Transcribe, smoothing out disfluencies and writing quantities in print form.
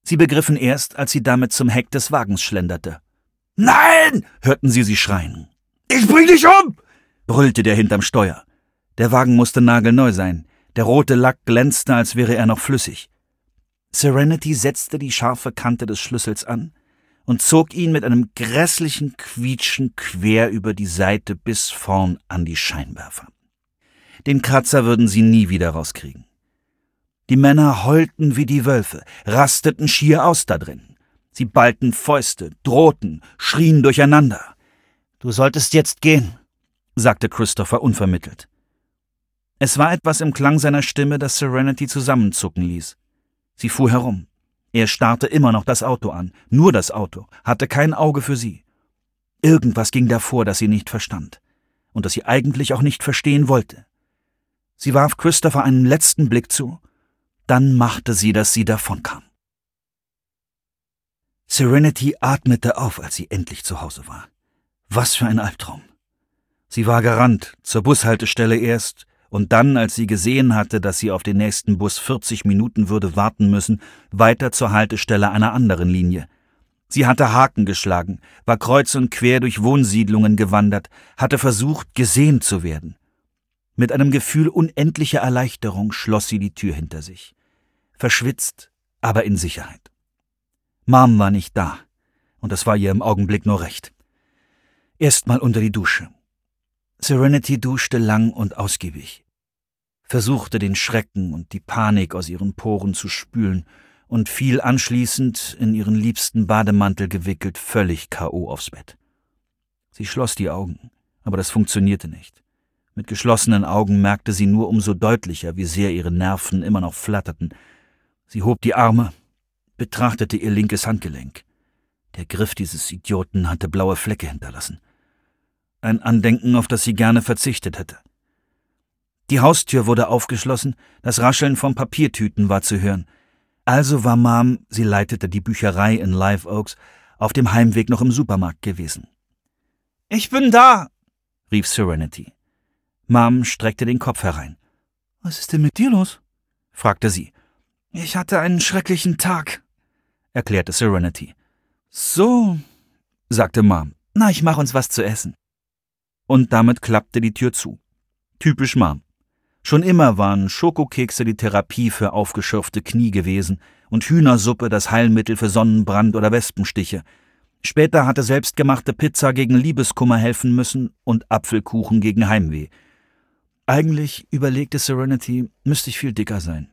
Sie begriffen erst, als sie damit zum Heck des Wagens schlenderte. »Nein!« hörten sie schreien. »Ich bring dich um!« brüllte der hinterm Steuer. Der Wagen musste nagelneu sein. Der rote Lack glänzte, als wäre er noch flüssig. Serenity setzte die scharfe Kante des Schlüssels an und zog ihn mit einem grässlichen Quietschen quer über die Seite bis vorn an die Scheinwerfer. Den Kratzer würden sie nie wieder rauskriegen. Die Männer heulten wie die Wölfe, rasteten schier aus da drin. Sie ballten Fäuste, drohten, schrien durcheinander. »Du solltest jetzt gehen«, sagte Christopher unvermittelt. Es war etwas im Klang seiner Stimme, das Serenity zusammenzucken ließ. Sie fuhr herum. Er starrte immer noch das Auto an, nur das Auto, hatte kein Auge für sie. Irgendwas ging davor, das sie nicht verstand und das sie eigentlich auch nicht verstehen wollte. Sie warf Christopher einen letzten Blick zu, dann machte sie, dass sie davonkam. Serenity atmete auf, als sie endlich zu Hause war. Was für ein Albtraum. Sie war gerannt, zur Bushaltestelle erst, und dann, als sie gesehen hatte, dass sie auf den nächsten Bus 40 Minuten würde warten müssen, weiter zur Haltestelle einer anderen Linie. Sie hatte Haken geschlagen, war kreuz und quer durch Wohnsiedlungen gewandert, hatte versucht, gesehen zu werden. Mit einem Gefühl unendlicher Erleichterung schloss sie die Tür hinter sich. Verschwitzt, aber in Sicherheit. Mom war nicht da, und das war ihr im Augenblick nur recht. Erstmal unter die Dusche. Serenity duschte lang und ausgiebig, versuchte den Schrecken und die Panik aus ihren Poren zu spülen und fiel anschließend, in ihren liebsten Bademantel gewickelt, völlig K.O. aufs Bett. Sie schloss die Augen, aber das funktionierte nicht. Mit geschlossenen Augen merkte sie nur umso deutlicher, wie sehr ihre Nerven immer noch flatterten. Sie hob die Arme, betrachtete ihr linkes Handgelenk. Der Griff dieses Idioten hatte blaue Flecke hinterlassen. Ein Andenken, auf das sie gerne verzichtet hätte. Die Haustür wurde aufgeschlossen, das Rascheln von Papiertüten war zu hören. Also war Mom, sie leitete die Bücherei in Live Oaks, auf dem Heimweg noch im Supermarkt gewesen. »Ich bin da«, rief Serenity. Mom streckte den Kopf herein. »Was ist denn mit dir los?« fragte sie. »Ich hatte einen schrecklichen Tag«, erklärte Serenity. »So«, sagte Mom. »Na, ich mach uns was zu essen.« Und damit klappte die Tür zu. Typisch Mom. Schon immer waren Schokokekse die Therapie für aufgeschürfte Knie gewesen und Hühnersuppe das Heilmittel für Sonnenbrand oder Wespenstiche. Später hatte selbstgemachte Pizza gegen Liebeskummer helfen müssen und Apfelkuchen gegen Heimweh. Eigentlich, überlegte Serenity, müsste ich viel dicker sein.